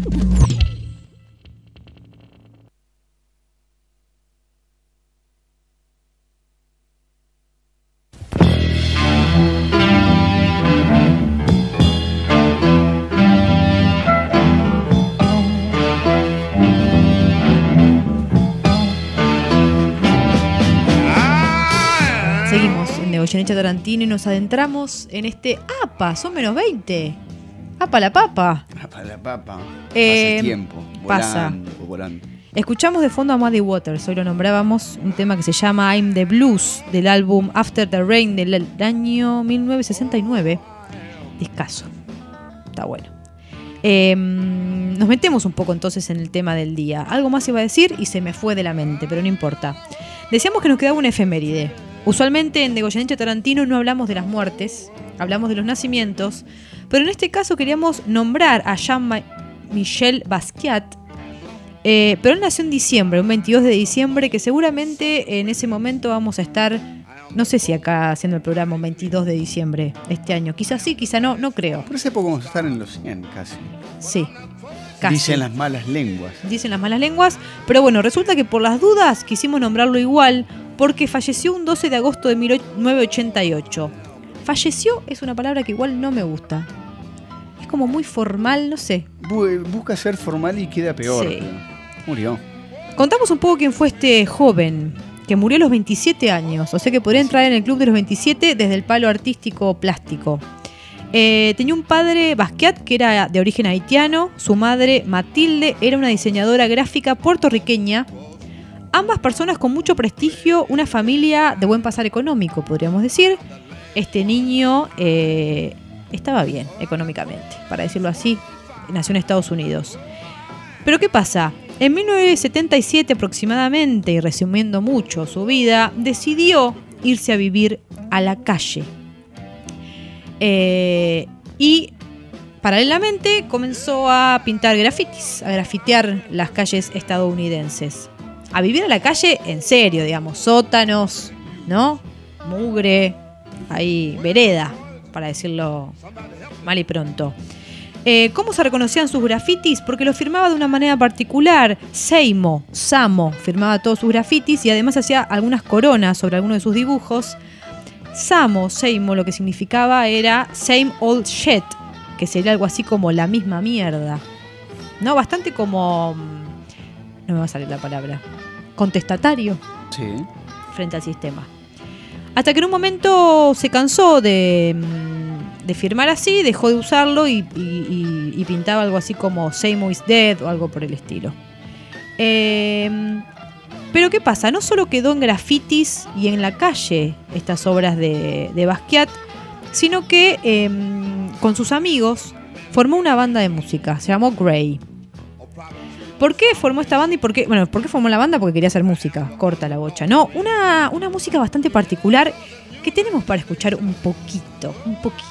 Goyeneche Tarantino y nos adentramos en este APA, son menos veinte. APA la papa. APA la papa. Eh, pasa el tiempo. Volando, pasa. volando. Escuchamos de fondo a Muddy Waters, hoy lo nombrábamos, un tema que se llama I'm the Blues, del álbum After the Rain del año mil novecientos sesenta y nueve. Discazo. Está bueno. Eh, nos metemos un poco entonces en el tema del día. Algo más iba a decir y se me fue de la mente, pero no importa. Decíamos que nos quedaba una efeméride. Usualmente en De Goyeneche Tarantino no hablamos de las muertes, hablamos de los nacimientos, pero en este caso queríamos nombrar a Jean-Michel Basquiat, eh, pero él nació en diciembre, un veintidós de diciembre, que seguramente en ese momento vamos a estar, no sé si acá haciendo el programa un veintidós de diciembre este año, quizás sí, quizás no, no creo. Por ese poco vamos a estar en los cien casi. Sí. Casi. Dicen las malas lenguas. Dicen las malas lenguas, pero bueno, resulta que por las dudas quisimos nombrarlo igual, porque falleció un doce de agosto de mil novecientos ochenta y ocho. Falleció es una palabra que igual no me gusta. Es como muy formal, no sé. Busca ser formal y queda peor. Sí. Murió. Contamos un poco quién fue este joven, que murió a los veintisiete años, o sea que podría entrar en el club de los veintisiete desde el palo artístico plástico. Eh, tenía un padre, Basquiat, que era de origen haitiano. Su madre, Matilde, era una diseñadora gráfica puertorriqueña. Ambas personas con mucho prestigio, una familia de buen pasar económico, podríamos decir. Este niño eh, estaba bien económicamente, para decirlo así. Nació en Estados Unidos. Pero ¿qué pasa? En mil novecientos setenta y siete aproximadamente, y resumiendo mucho su vida, decidió irse a vivir a la calle. Eh, y paralelamente comenzó a pintar grafitis, a grafitear las calles estadounidenses. A vivir a la calle en serio, digamos, sótanos, ¿no? Mugre, ahí, vereda, para decirlo mal y pronto. Eh, ¿Cómo se reconocían sus grafitis? Porque los firmaba de una manera particular. Seimo, Samo, firmaba todos sus grafitis y además hacía algunas coronas sobre algunos de sus dibujos. Samo, Seimo, lo que significaba era same old shit, que sería algo así como la misma mierda. ¿No? Bastante como... No me va a salir la palabra. Contestatario. Sí. Frente al sistema. Hasta que en un momento se cansó de, de firmar así, dejó de usarlo y, y, y, y pintaba algo así como Seymour is Dead o algo por el estilo. Eh, pero ¿qué pasa? No solo quedó en grafitis y en la calle estas obras de, de Basquiat, sino que eh, con sus amigos formó una banda de música, se llamó Grey. ¿Por qué formó esta banda y por qué? Bueno, ¿por qué formó la banda? Porque quería hacer música, corta la bocha. No, una, una música bastante particular que tenemos para escuchar un poquito, un poquito.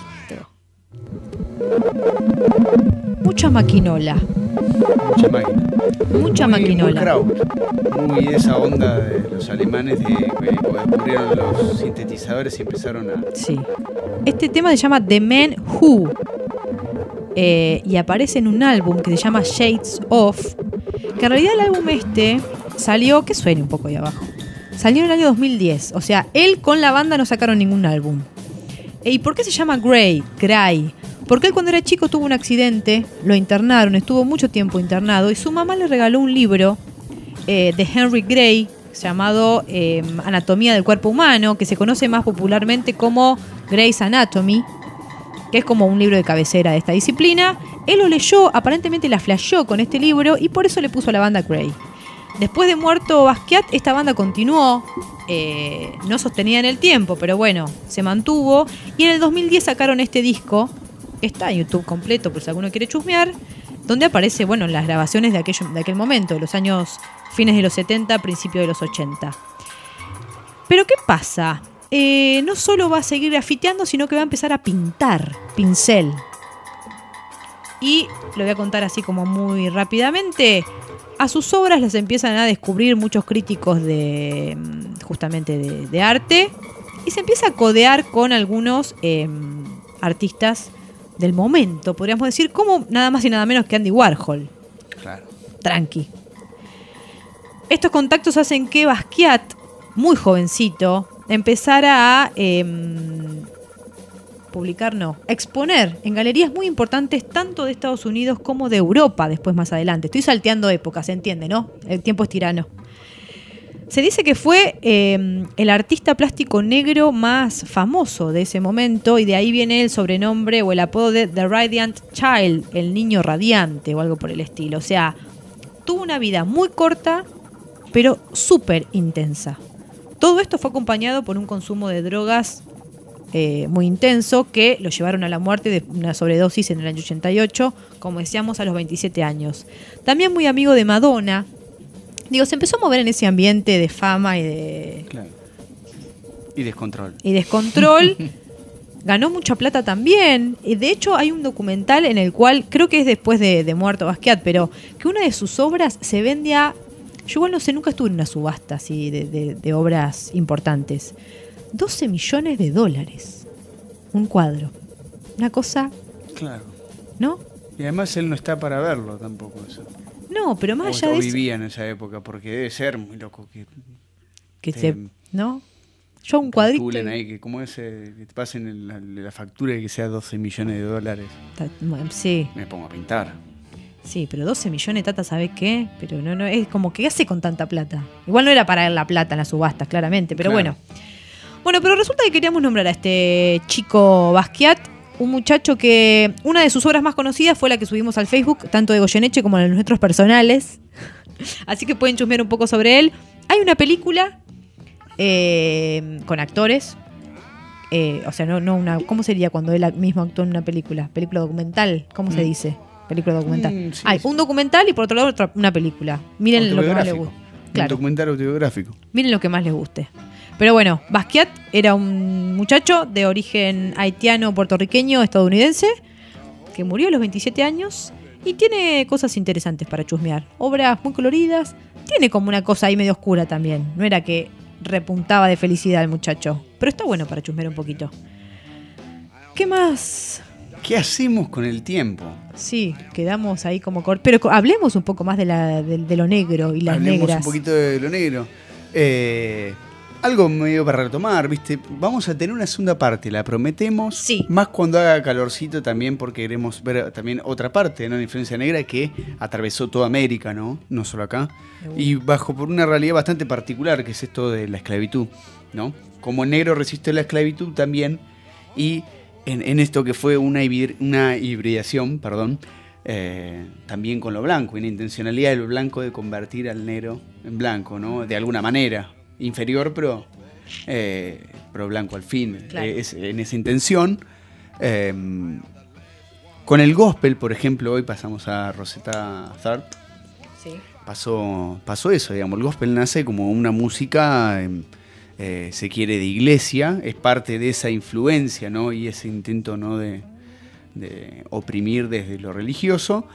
Mucha maquinola. Mucha máquina. Mucha muy, maquinola. Muy Kraut. Muy esa onda de los alemanes de que descubrieron los sintetizadores y empezaron a... Sí. Este tema se llama The Man Who. Eh, y aparece en un álbum que se llama Shades Of. Que en realidad el álbum este salió... Que suene un poco ahí abajo. Salió en el año dos mil diez. O sea, él con la banda no sacaron ningún álbum. ¿Y por qué se llama Grey? Gray. Porque él cuando era chico tuvo un accidente, lo internaron, estuvo mucho tiempo internado y su mamá le regaló un libro eh, de Henry Gray llamado eh, Anatomía del Cuerpo Humano, que se conoce más popularmente como Gray's Anatomy, que es como un libro de cabecera de esta disciplina. Él lo leyó, aparentemente la flasheó con este libro y por eso le puso a la banda Grey. Después de muerto Basquiat, esta banda continuó, eh, no sostenida en el tiempo, pero bueno, se mantuvo. Y en el dos mil diez sacaron este disco, que está en YouTube completo por si alguno quiere chusmear, donde aparece, bueno, las grabaciones de, aquello, de aquel momento, de los años fines de los setenta, principios de los ochenta. Pero ¿qué pasa? Eh, no solo va a seguir grafiteando, sino que va a empezar a pintar, pincel. Y lo voy a contar así como muy rápidamente. A sus obras las empiezan a descubrir muchos críticos de justamente de, de arte y se empieza a codear con algunos eh, artistas del momento, podríamos decir, como nada más y nada menos que Andy Warhol. Claro. Tranqui. Estos contactos hacen que Basquiat, muy jovencito, empezara a eh, publicar, no, exponer en galerías muy importantes tanto de Estados Unidos como de Europa después más adelante. Estoy salteando épocas, se entiende, ¿no? El tiempo es tirano. Se dice que fue eh, el artista plástico negro más famoso de ese momento y de ahí viene el sobrenombre o el apodo de The Radiant Child, el niño radiante o algo por el estilo. O sea, tuvo una vida muy corta pero súper intensa. Todo esto fue acompañado por un consumo de drogas eh, muy intenso que lo llevaron a la muerte de una sobredosis en el año ochenta y ocho, como decíamos, a los veintisiete años. También muy amigo de Madonna. Digo, se empezó a mover en ese ambiente de fama y de... Claro. Y descontrol. Y descontrol. Ganó mucha plata también. Y de hecho hay un documental en el cual, creo que es después de, de muerto Basquiat, pero que una de sus obras se vende a... Yo igual no sé, nunca estuve en una subasta así de, de, de obras importantes. doce millones de dólares. Un cuadro. Una cosa... Claro. ¿No? Y además él no está para verlo tampoco eso. No, pero más o, allá o de vivía eso... en esa época, porque debe ser muy loco que... Que te, se... ¿No? Yo un cuadrito... ahí, que como ese, que te pasen el, la, la factura y que sea doce millones de dólares. Sí. Me pongo a pintar. Sí, pero doce millones, Tata, ¿sabes qué? Pero no, no, es como que ¿qué hace con tanta plata? Igual no era para la plata en las subastas, claramente, pero Claro. bueno. Bueno, pero resulta que queríamos nombrar a este chico Basquiat, un muchacho que una de sus obras más conocidas fue la que subimos al Facebook, tanto de Goyeneche como de nuestros personales. Así que pueden chusmear un poco sobre él. Hay una película eh, con actores. Eh, o sea, no, no una. ¿Cómo sería cuando él mismo actuó en una película? Película documental, ¿cómo mm. se dice? Película documental. Mm, sí, Hay sí. un documental y por otro lado otra, una película. Miren lo que más les guste. Claro. Un documental autobiográfico. Miren lo que más les guste. Pero bueno, Basquiat era un muchacho de origen haitiano, puertorriqueño, estadounidense, que murió a los veintisiete años y tiene cosas interesantes para chusmear. Obras muy coloridas, tiene como una cosa ahí medio oscura también. No era que repuntaba de felicidad el muchacho, pero está bueno para chusmear un poquito. ¿Qué más? ¿Qué hacemos con el tiempo? Sí, quedamos ahí como... Cor- pero hablemos un poco más de, la, de, de lo negro y las hablemos negras. un poquito de lo negro. Eh... Algo medio para retomar, ¿viste? Vamos a tener una segunda parte, la prometemos. Sí. Más cuando haga calorcito también, porque queremos ver también otra parte, ¿no? La influencia negra que atravesó toda América, ¿no? No solo acá. Uh. Y bajo por una realidad bastante particular, que es esto de la esclavitud, ¿no? Como el negro resistió la esclavitud también, y en, en esto que fue una, hibrid, una hibridación, perdón, eh, también con lo blanco, en la intencionalidad del blanco de convertir al negro en blanco, ¿no? De alguna manera, inferior, pero, eh, pero blanco al fin, claro. eh, es, en esa intención. Eh, con el gospel, por ejemplo, hoy pasamos a Rosetta Tharpe. Sí. Pasó, pasó eso, digamos, el gospel nace como una música, eh, eh, se quiere, de iglesia, es parte de esa influencia, ¿no? Y ese intento, ¿no? de, de oprimir desde lo religioso,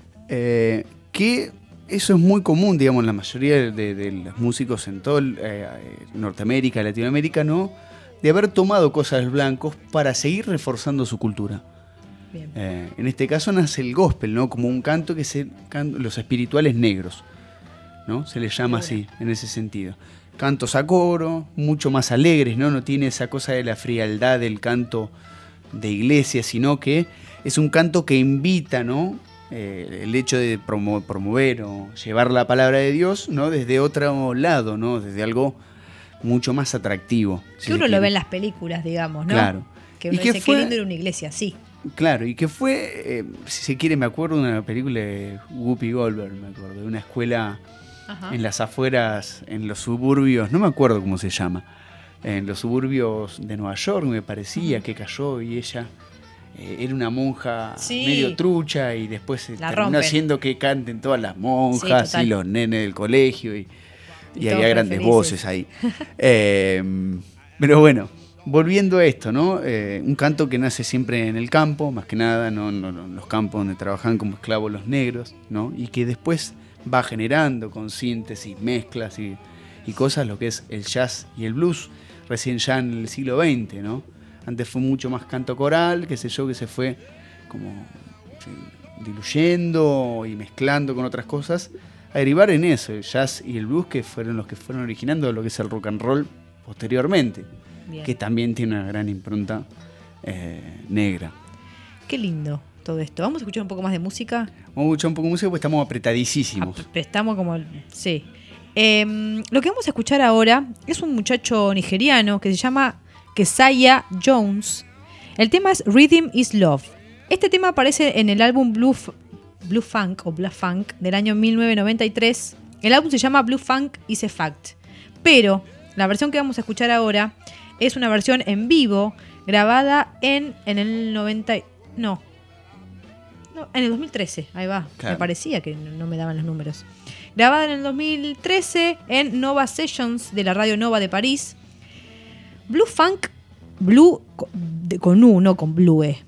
eh, que eso es muy común, digamos, en la mayoría de, de los músicos en todo el, eh, Norteamérica, Latinoamérica, ¿no? De haber tomado cosas blancos para seguir reforzando su cultura. Eh, en este caso nace el gospel, ¿no? Como un canto que se can, los espirituales negros, ¿no? Se les llama así, en ese sentido. Cantos a coro, mucho más alegres, ¿no? No tiene esa cosa de la frialdad del canto de iglesia, sino que es un canto que invita, ¿no? Eh, el hecho de promo, promover o llevar la palabra de Dios, ¿no? Desde otro lado, ¿no? Desde algo mucho más atractivo. Que si uno lo ve en las películas, digamos, ¿no? Claro. Que uno ¿Y qué dice, fue? qué lindo era una iglesia así. Claro, y que fue, eh, si se quiere, me acuerdo de una película de Whoopi Goldberg, me acuerdo, de una escuela Ajá. en las afueras, en los suburbios, no me acuerdo cómo se llama, en los suburbios de Nueva York, me parecía, uh-huh. que cayó y ella eh, era una monja sí. medio trucha y después se terminó rompen. haciendo que canten todas las monjas sí, y los nenes del colegio y, y, y había grandes felices. voces ahí. eh, pero bueno. Volviendo a esto, ¿no? Eh, un canto que nace siempre en el campo, más que nada, ¿no? No, no, los campos donde trabajan como esclavos los negros, ¿no? Y que después va generando con síntesis, mezclas y, y cosas, lo que es el jazz y el blues, recién ya en el siglo veinte, ¿no? Antes fue mucho más canto coral, qué sé yo, que se fue como sí, diluyendo y mezclando con otras cosas, a derivar en eso, el jazz y el blues, que fueron los que fueron originando lo que es el rock and roll posteriormente. Bien. Que también tiene una gran impronta eh, negra. Qué lindo todo esto. ¿Vamos a escuchar un poco más de música? Vamos a escuchar un poco de música porque estamos apretadísimos. Ap- estamos como... Sí. Eh, lo que vamos a escuchar ahora es un muchacho nigeriano que se llama Keziah Jones. El tema es Rhythm is Love. Este tema aparece en el álbum Blue, F- Blue Funk o Black Funk del año mil novecientos noventa y tres. El álbum se llama Blue Funk is a Fact. Pero la versión que vamos a escuchar ahora es una versión en vivo grabada en, en el noventa... No. no. En el dos mil trece. Ahí va. Claro. Me parecía que no me daban los números. Grabada en el dos mil trece en Nova Sessions de la Radio Nova de París. Blue Funk, Blue con U, no con Blue E.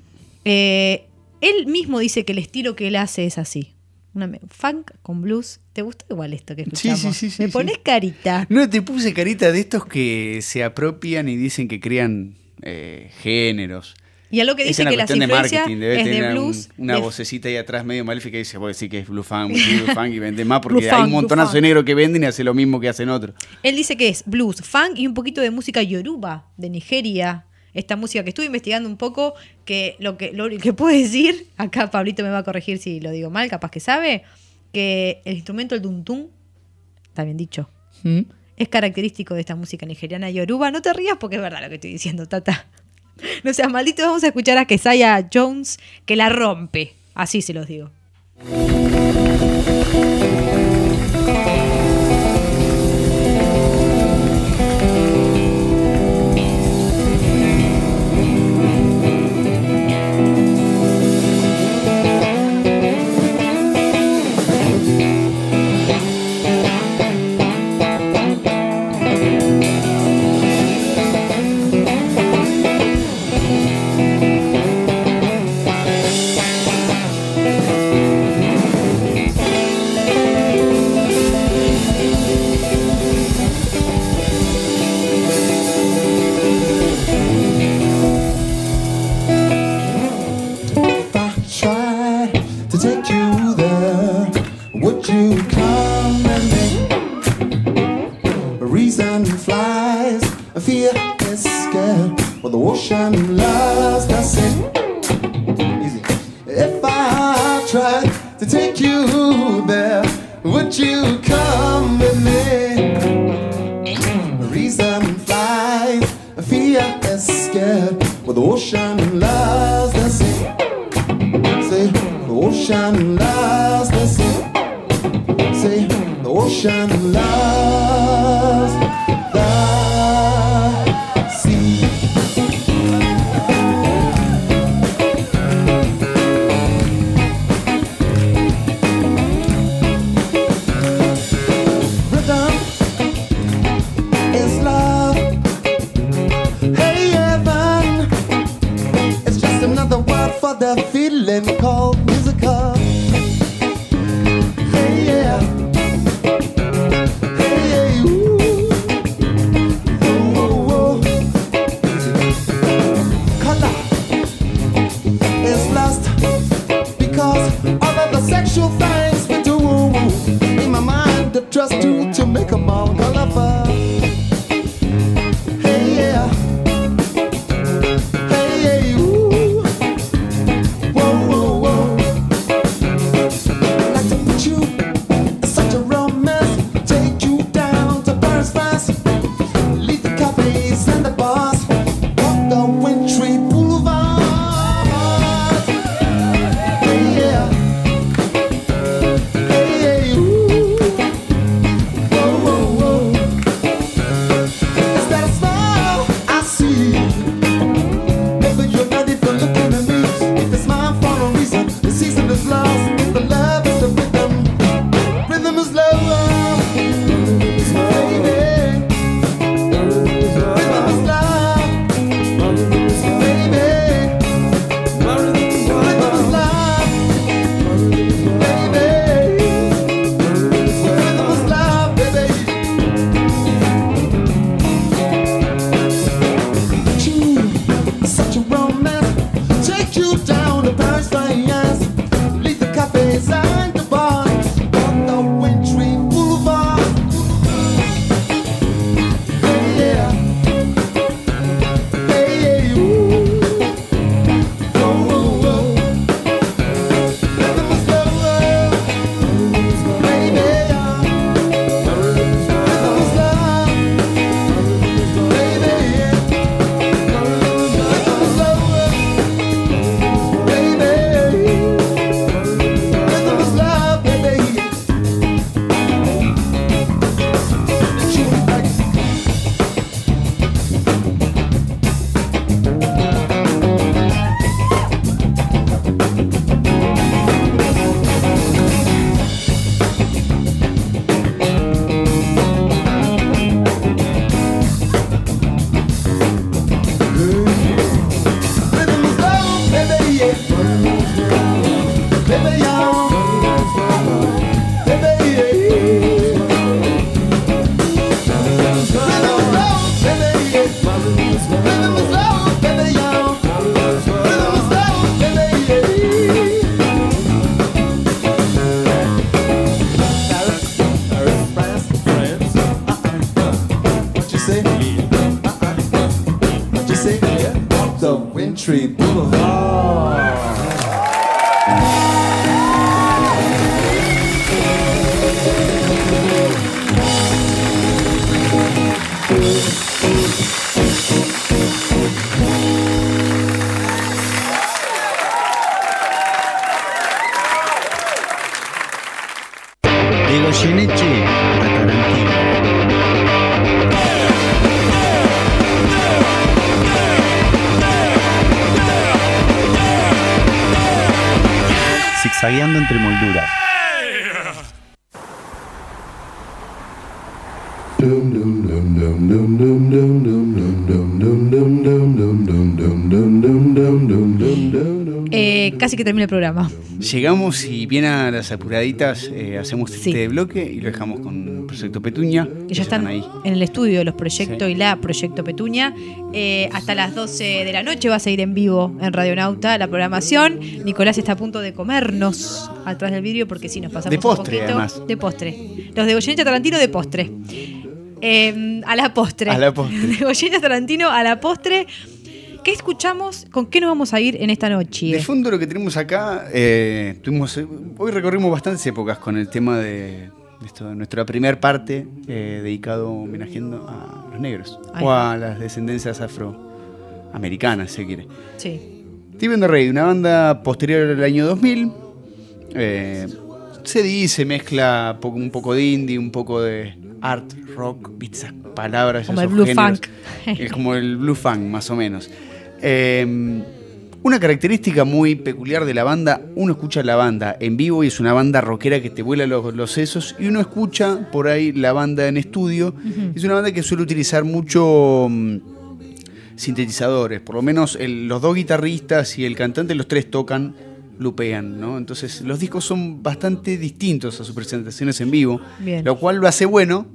Eh, él mismo dice que el estilo que él hace es así. Una funk con blues. ¿Te gustó igual esto que escuchamos? Sí, sí, sí. Me sí, pones sí. carita. No, te puse carita de estos que se apropian y dicen que crean eh, géneros. Y algo que dice es que las influencias de debe es tener de blues. Un, una de... vocecita ahí atrás medio maléfica y dice, vos decís que es blue funk, blue funk y vende más porque Blue hay funk, un montonazo blue de negros que venden y hacen lo mismo que hacen otros. Él dice que es blues, funk y un poquito de música yoruba de Nigeria. Esta música que estuve investigando un poco, que lo que, lo que puedo decir, acá Pablito me va a corregir si lo digo mal, capaz que sabe, que el instrumento, el duntún, está bien dicho, ¿Mm? es característico de esta música nigeriana yoruba. No te rías porque es verdad lo que estoy diciendo, Tata. No seas maldito, vamos a escuchar a Keziah Jones, que la rompe. Así se los digo. Reason flies, fear is scared. Well, the ocean lies, the sea. Say, the ocean lies, the sea. Say, the ocean lies, the sea. Rhythm is love. Hey, heaven. It's just another word for the feeling called musical. Hey, yeah. Hey, yeah, ooh. Ooh, ooh. Color is lost because all of the sexual things we do in my mind, to trust you to make them all colorful. Hey, yeah. Hey, yeah, ooh. Whoa, whoa, whoa. I'd like to put you in such a romance, take you down to Paris, France, leave the cafes and the bars, walk the wintry boulevard. Hey, yeah. Hey, yeah, ooh. Whoa, whoa, whoa. Is that a smile I see? Maybe you're not even looking at me. If it's mine for a reason, the season is lost. If the love is the rhythm, rhythm is love. Baby, rhythm is love. Baby, rhythm is love. Baby, rhythm is love, baby. You, such a romance, take you down to Paris, France, leave the cafes and the bars, on the wintry boulevard. Hey, yeah. Hey, yeah, ooh. Whoa, whoa, whoa. Rhythm is love, baby, yeah. Rhythm is love, baby, yeah. The Wintry Boulevard. De Goyeneche a Tarantino. Zigzagueando entre molduras. Eh, casi que termina el programa. Llegamos y bien a las apuraditas, eh, hacemos Sí. este bloque y lo dejamos con Proyecto Petunia. Que ya están ahí. en el estudio de los Proyectos Sí. y la Proyecto Petunia. Eh, hasta las doce de la noche va a seguir en vivo en Radionauta la programación. Nicolás está a punto de comernos atrás del vidrio porque sí, nos pasamos De postre, un poquito. además. De postre. Los de Goyeneche Tarantino de postre. Eh, a la postre. A la postre. De Goyeneche Tarantino a la postre. ¿Qué escuchamos? ¿Con qué nos vamos a ir en esta noche? De fondo lo que tenemos acá, eh, tuvimos, eh, hoy recorrimos bastantes épocas con el tema de, de esto, de nuestra primera parte eh, dedicado homenajeando a los negros Ahí o va. a las descendencias afro, americana, si se quiere. Sí. Steve and the Ready, una banda posterior al año dos mil. Eh, se dice, mezcla poco, un poco de indie, un poco de art rock, esas palabras, como esos el blue géneros. funk. Es como el blue funk, más o menos. Eh, una característica muy peculiar de la banda, uno escucha la banda en vivo y es una banda rockera que te vuela los, los sesos, y uno escucha por ahí la banda en estudio. Uh-huh. Es una banda que suele utilizar mucho um, sintetizadores, por lo menos el, los dos guitarristas y el cantante, los tres tocan, lupean, ¿no? Entonces los discos son bastante distintos a sus presentaciones en vivo. Bien. Lo cual lo hace bueno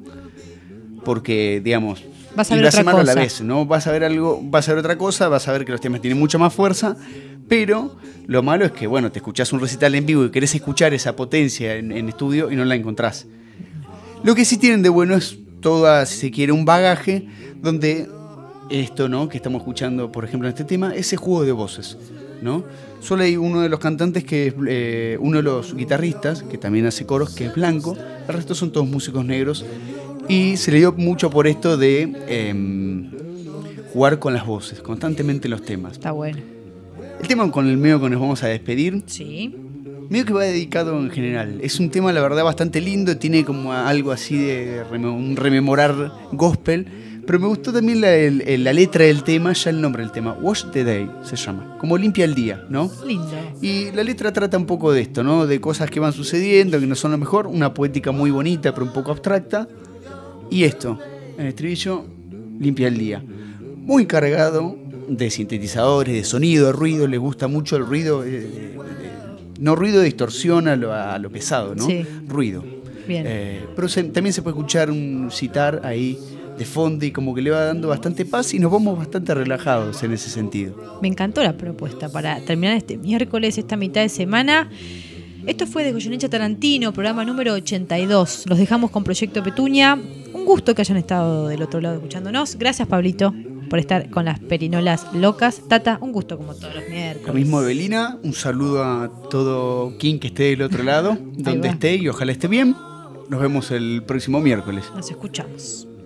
porque, digamos, vas a y ver lo hace otra malo cosa. a la vez, ¿no? Vas a ver algo, vas a ver otra cosa, vas a ver que los temas tienen mucha más fuerza, pero lo malo es que, bueno, te escuchás un recital en vivo y querés escuchar esa potencia en, en estudio y no la encontrás. Lo que sí tienen de bueno es toda, si se quiere, un bagaje donde esto, ¿no?, que estamos escuchando, por ejemplo, en este tema, ese juego de voces, ¿no? Solo hay uno de los cantantes que es eh, uno de los guitarristas, que también hace coros, que es blanco. El resto son todos músicos negros. Y se le dio mucho por esto de eh, jugar con las voces, constantemente los temas. Está bueno. El tema con el medio que nos vamos a despedir. Sí. Medio que va dedicado en general. Es un tema, la verdad, bastante lindo. Tiene como algo así de rem- un rememorar gospel. Pero me gustó también la, el, la letra del tema, ya el nombre del tema. Wash the Day se llama. Como limpia el día, ¿no? Lindo. Y la letra trata un poco de esto, ¿no? De cosas que van sucediendo, que no son lo mejor. Una poética muy bonita, pero un poco abstracta. Y esto, en el estribillo, limpia el día. Muy cargado de sintetizadores, de sonido, de ruido. Les gusta mucho el ruido. Eh, de, de, no ruido de distorsión a lo, a lo pesado, ¿no? Sí. Ruido. Bien. Eh, pero se, también se puede escuchar un citar ahí de fondo y como que le va dando bastante paz y nos vamos bastante relajados en ese sentido. Me encantó la propuesta para terminar este miércoles, esta mitad de semana. Esto fue de Goyeneche a Tarantino, programa número ochenta y dos. Los dejamos con Proyecto Petunia. Un gusto que hayan estado del otro lado escuchándonos. Gracias, Pablito, por estar con las perinolas locas. Tata, un gusto como todos los miércoles. Lo mismo, Evelina. Un saludo a todo quien que esté del otro lado, donde esté y ojalá esté bien. Nos vemos el próximo miércoles. Nos escuchamos.